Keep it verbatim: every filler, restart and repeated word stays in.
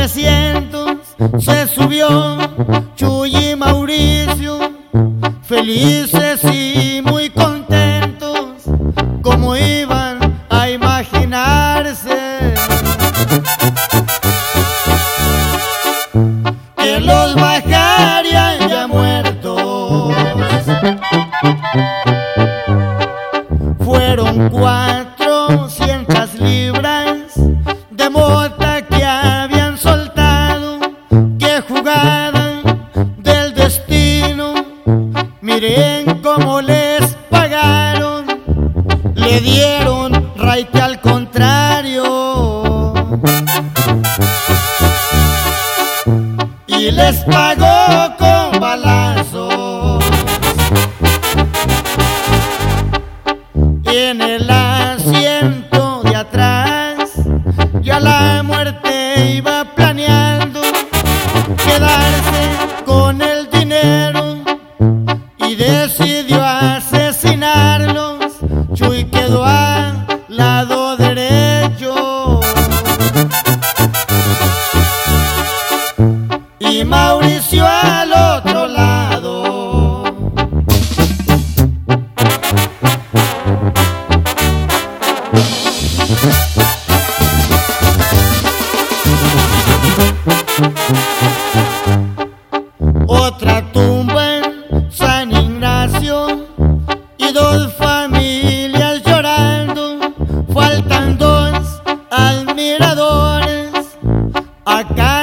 trescientos se subió Chuy y Mauricio, felices y muy contentos, como iban a imaginarse que los bajarían ya muertos. Fueron cuatrocientas libras de mota que habían soltado. ¡Qué jugada del destino! Miren cómo les pagaron. Le dieron raite al contrario y les pagó con balazos. En el asiento de atrás ya la muerte iba planeando quedarse con el dinero y decidió asesinarlos. Chuy quedó al lado derecho y Mauricio al otro lado. Otra tumba en San Ignacio y dos familias llorando. Faltan dos admiradores. Acá